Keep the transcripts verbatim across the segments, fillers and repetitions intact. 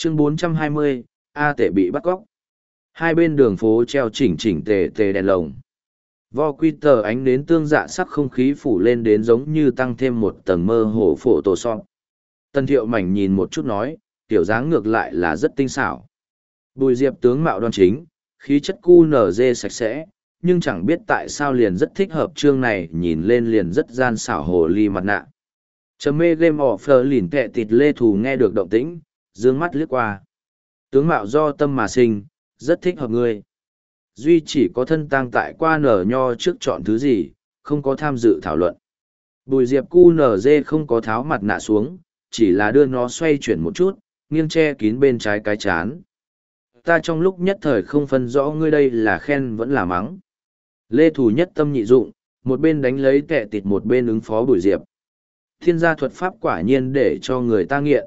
Chương bốn trăm hai mươi, A Tể bị bắt cóc. Hai bên đường phố treo chỉnh chỉnh tề tề đèn lồng. Vo quy tờ ánh đến tương dạ sắc không khí phủ lên đến giống như tăng thêm một tầng mơ hồ phổ tổ son. Tân Thiệu Mảnh nhìn một chút nói, tiểu dáng ngược lại là rất tinh xảo. Bùi Diệp tướng mạo đoan chính, khí chất cu nở dê sạch sẽ, nhưng chẳng biết tại sao liền rất thích hợp chương này, nhìn lên liền rất gian xảo hồ ly mặt nạ. Chấm mê game of the lìn kẹ tịt lê thù nghe được động tĩnh, dương mắt liếc qua. Tướng mạo do tâm mà sinh, rất thích hợp ngươi. Duy chỉ có thân tang tại qua nở nho trước chọn thứ gì, không có tham dự thảo luận. Bùi Diệp cu nở dê không có tháo mặt nạ xuống, chỉ là đưa nó xoay chuyển một chút, nghiêng che kín bên trái cái chán. Ta trong lúc nhất thời không phân rõ ngươi đây là khen vẫn là mắng. Lê Thù nhất tâm nhị dụng, một bên đánh lấy tệ tịt một bên ứng phó Bùi Diệp. Thiên gia thuật pháp quả nhiên để cho người ta nghiện.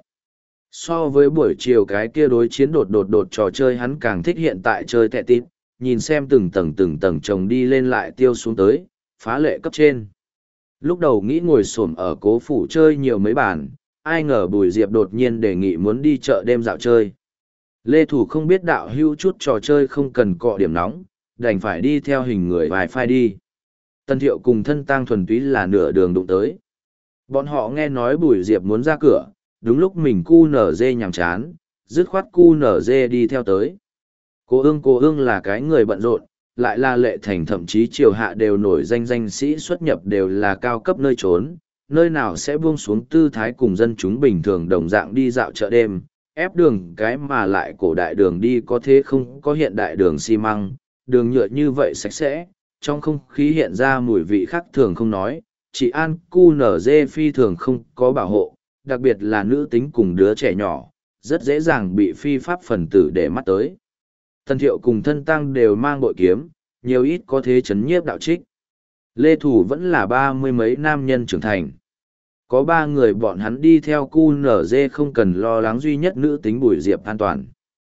So với buổi chiều cái kia đối chiến đột đột đột trò chơi hắn càng thích hiện tại chơi tệ tịt, nhìn xem từng tầng từng tầng chồng đi lên lại tiêu xuống tới, phá lệ cấp trên. Lúc đầu nghĩ ngồi xổm ở cố phủ chơi nhiều mấy bàn, ai ngờ Bùi Diệp đột nhiên đề nghị muốn đi chợ đêm dạo chơi. Lê Thủ không biết đạo hữu chút trò chơi không cần cọ điểm nóng, đành phải đi theo hình người vài phai đi. Tân Thiệu cùng thân tang thuần túy là nửa đường đụng tới. Bọn họ nghe nói Bùi Diệp muốn ra cửa, đúng lúc mình cu nở dê nhàm chán, dứt khoát cu nở dê đi theo tới. Cô ương cô ương là cái người bận rộn, lại là Lệ Thành thậm chí triều hạ đều nổi danh danh sĩ xuất nhập đều là cao cấp nơi trốn, nơi nào sẽ buông xuống tư thái cùng dân chúng bình thường đồng dạng đi dạo chợ đêm, ép đường cái mà lại cổ đại đường đi có thế không có hiện đại đường xi măng, đường nhựa như vậy sạch sẽ, trong không khí hiện ra mùi vị khác thường không nói, chị An cu nở dê phi thường không có bảo hộ, đặc biệt là nữ tính cùng đứa trẻ nhỏ, rất dễ dàng bị phi pháp phần tử để mắt tới. Tân Thiệu cùng thân tăng đều mang bội kiếm, nhiều ít có thế chấn nhiếp đạo trích. Lê Thủ vẫn là ba mươi mấy nam nhân trưởng thành. Có ba người bọn hắn đi theo cu nở dê không cần lo lắng, duy nhất nữ tính Bùi Diệp an toàn.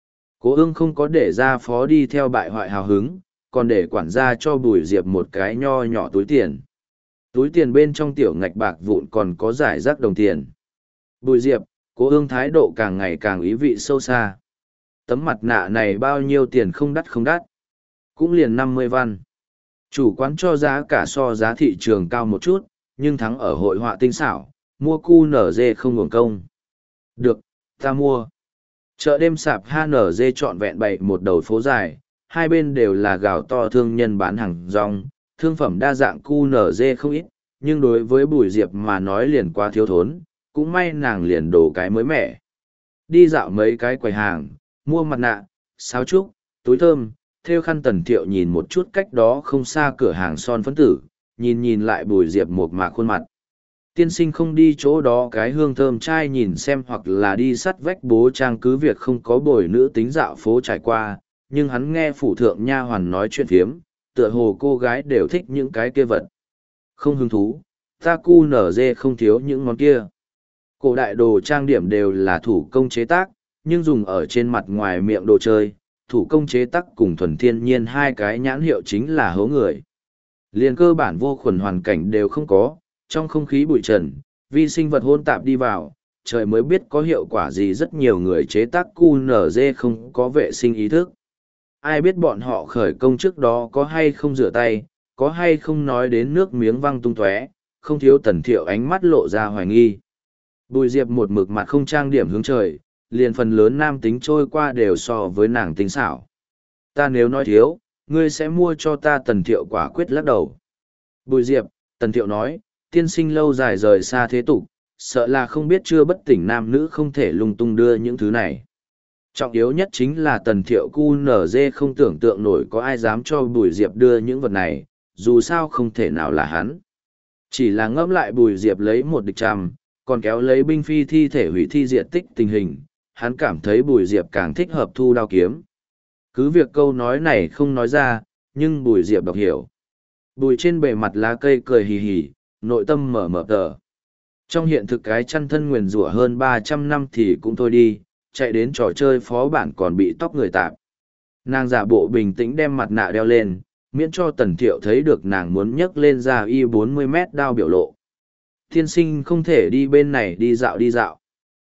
Cố ương không có để ra phó đi theo bại hoại hào hứng, còn để quản gia cho Bùi Diệp một cái nho nhỏ túi tiền. Túi tiền bên trong tiểu ngạch bạc vụn còn có giải rác đồng tiền. Bùi Diệp, Cố ương thái độ càng ngày càng ý vị sâu xa. Tấm mặt nạ này bao nhiêu tiền không đắt không đắt. Cũng liền năm mươi văn. Chủ quán cho giá cả so giá thị trường cao một chút, nhưng thắng ở hội họa tinh xảo, mua cu nở dê không ngủng công. Được, ta mua. Chợ đêm sạp hát en giê trọn vẹn bày một đầu phố dài, hai bên đều là gạo to thương nhân bán hàng rong, thương phẩm đa dạng cu nở dê không ít, nhưng đối với Bùi Diệp mà nói liền quá thiếu thốn, cũng may nàng liền đổ cái mới mẻ. Đi dạo mấy cái quầy hàng, mua mặt nạ, sáo trúc, túi thơm, theo khăn Tần Thiệu nhìn một chút cách đó không xa cửa hàng son phấn tử, nhìn nhìn lại Bùi Diệp một mạc khuôn mặt. Tiên sinh không đi chỗ đó cái hương thơm trai nhìn xem, hoặc là đi sắt vách bố trang, cứ việc không có bồi nữ tính dạo phố trải qua, nhưng hắn nghe phủ thượng nha hoàn nói chuyện phiếm, tựa hồ cô gái đều thích những cái kia vật. Không hứng thú, ta cu nở dê không thiếu những món kia. Cổ đại đồ trang điểm đều là thủ công chế tác, nhưng dùng ở trên mặt ngoài miệng đồ chơi, thủ công chế tác cùng thuần thiên nhiên hai cái nhãn hiệu chính là hố người. Liền cơ bản vô khuẩn hoàn cảnh đều không có, trong không khí bụi trần, vi sinh vật hôn tạp đi vào, trời mới biết có hiệu quả gì. Rất nhiều người chế tác cu nở dê không có vệ sinh ý thức. Ai biết bọn họ khởi công trước đó có hay không rửa tay, có hay không nói đến nước miếng văng tung tóe, không thiếu Tần Thiệu ánh mắt lộ ra hoài nghi. Bùi Diệp một mực mặt không trang điểm hướng trời, liền phần lớn nam tính trôi qua đều so với nàng tính xảo. Ta nếu nói thiếu, ngươi sẽ mua cho ta. Tần Thiệu quả quyết lắc đầu. Bùi Diệp, Tần Thiệu nói, tiên sinh lâu dài rời xa thế tục, sợ là không biết chưa bất tỉnh nam nữ không thể lung tung đưa những thứ này. Trọng yếu nhất chính là Tần Thiệu cu nở dê không tưởng tượng nổi có ai dám cho Bùi Diệp đưa những vật này, dù sao không thể nào là hắn. Chỉ là ngẫm lại Bùi Diệp lấy một địch trăm, còn kéo lấy binh phi thi thể hủy thi diện tích tình hình, hắn cảm thấy Bùi Diệp càng thích hợp thu đao kiếm. Cứ việc câu nói này không nói ra, nhưng Bùi Diệp đọc hiểu. Bùi trên bề mặt lá cây cười hì hì, nội tâm mở mở tờ. Trong hiện thực cái chăn thân nguyền rủa hơn ba trăm năm thì cũng thôi đi, chạy đến trò chơi phó bản còn bị tóc người tạp. Nàng giả bộ bình tĩnh đem mặt nạ đeo lên, miễn cho Tần Thiệu thấy được nàng muốn nhấc lên ra y bốn mươi mét đao biểu lộ. Tiên sinh không thể đi bên này đi dạo đi dạo.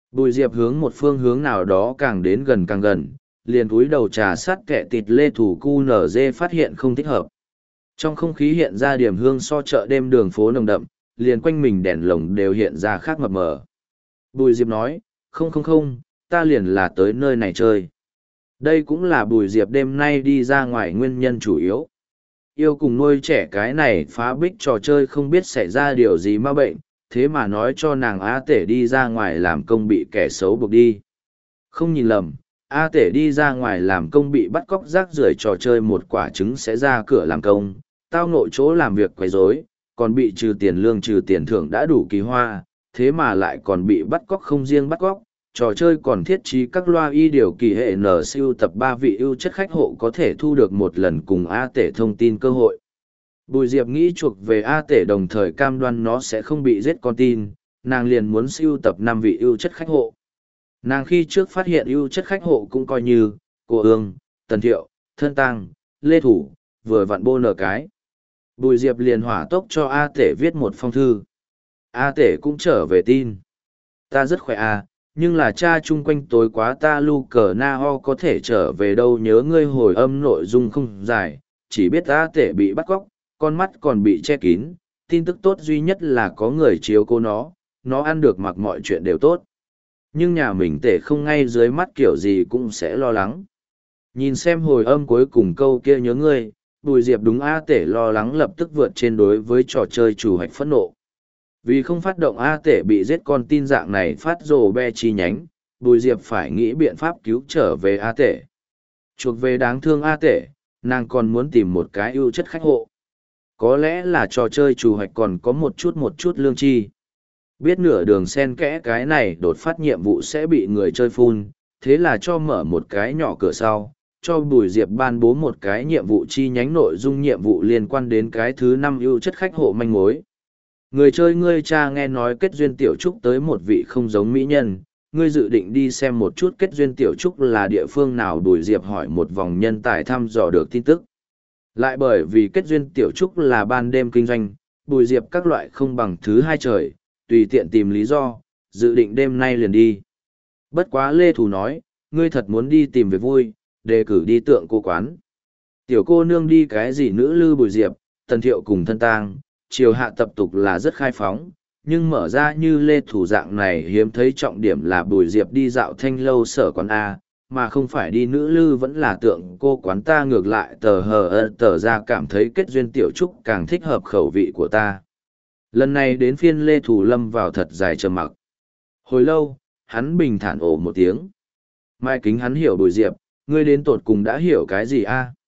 Bùi Diệp hướng một phương hướng nào đó càng đến gần càng gần, liền cúi đầu trà sát kẻ tịt lê thủ cu nở dê phát hiện không thích hợp. Trong không khí hiện ra điểm hương so chợ đêm đường phố nồng đậm, liền quanh mình đèn lồng đều hiện ra khác mập mờ. Bùi Diệp nói, không không không, ta liền là tới nơi này chơi. Đây cũng là Bùi Diệp đêm nay đi ra ngoài nguyên nhân chủ yếu. Yêu cùng nuôi trẻ cái này phá bích trò chơi không biết xảy ra điều gì ma bệnh, thế mà nói cho nàng A Tể đi ra ngoài làm công bị kẻ xấu buộc đi. Không nhìn lầm, A Tể đi ra ngoài làm công bị bắt cóc rác rưởi trò chơi một quả trứng sẽ ra cửa làm công, tao nội chỗ làm việc quấy rối, còn bị trừ tiền lương trừ tiền thưởng đã đủ kỳ hoa, thế mà lại còn bị bắt cóc không riêng bắt cóc. Trò chơi còn thiết trí các loa y điều kỳ hệ n siêu tập ba vị ưu chất khách hộ có thể thu được một lần cùng A Tể thông tin cơ hội. Bùi Diệp nghĩ chuộc về A Tể đồng thời cam đoan nó sẽ không bị giết con tin, nàng liền muốn siêu tập năm vị ưu chất khách hộ. Nàng khi trước phát hiện ưu chất khách hộ cũng coi như, cô ương, tần thiệu, thân tăng, lê thủ, vừa vặn bô nở cái. Bùi Diệp liền hỏa tốc cho A Tể viết một phong thư. A Tể cũng trở về tin. Ta rất khỏe à, nhưng là cha chung quanh tối quá ta lu cờ na ho có thể trở về đâu nhớ ngươi hồi âm nội dung không dài, chỉ biết A Tể bị bắt cóc, con mắt còn bị che kín, tin tức tốt duy nhất là có người chiếu cố nó, nó ăn được mặc mọi chuyện đều tốt. Nhưng nhà mình Tể không ngay dưới mắt kiểu gì cũng sẽ lo lắng. Nhìn xem hồi âm cuối cùng câu kia nhớ ngươi, Bùi Diệp đúng A Tể lo lắng lập tức vượt trên đối với trò chơi chủ hoạch phẫn nộ. Vì không phát động A Tể bị giết con tin dạng này phát rồ be chi nhánh, Bùi Diệp phải nghĩ biện pháp cứu trở về A Tể. Chuộc về đáng thương A Tể, nàng còn muốn tìm một cái ưu chất khách hộ. Có lẽ là trò chơi chủ hoạch còn có một chút một chút lương chi. Biết nửa đường xen kẽ cái này đột phát nhiệm vụ sẽ bị người chơi phun, thế là cho mở một cái nhỏ cửa sau, cho Bùi Diệp ban bố một cái nhiệm vụ chi nhánh nội dung nhiệm vụ liên quan đến cái thứ năm ưu chất khách hộ manh mối. Người chơi ngươi cha nghe nói kết duyên tiểu trúc tới một vị không giống mỹ nhân, ngươi dự định đi xem một chút kết duyên tiểu trúc là địa phương nào. Bùi Diệp hỏi một vòng nhân tài thăm dò được tin tức. Lại bởi vì kết duyên tiểu trúc là ban đêm kinh doanh, Bùi Diệp các loại không bằng thứ hai trời, tùy tiện tìm lý do, dự định đêm nay liền đi. Bất quá Lê Thủ nói, ngươi thật muốn đi tìm việc vui, đề cử đi tượng cô quán. Tiểu cô nương đi cái gì nữ lư. Bùi Diệp, Tần Thiệu cùng thân tang, chiều hạ tập tục là rất khai phóng, nhưng mở ra như Lê Thủ dạng này hiếm thấy trọng điểm là Bùi Diệp đi dạo thanh lâu sở quán A, mà không phải đi nữ lư vẫn là tượng cô quán. Ta ngược lại tờ hờ ơ tờ ra cảm thấy kết duyên tiểu trúc càng thích hợp khẩu vị của ta. Lần này đến phiên Lê Thủ lâm vào thật dài trầm mặc. Hồi lâu, hắn bình thản ồ một tiếng. Mai Kính hắn hiểu Bùi Diệp, ngươi đến tột cùng đã hiểu cái gì a?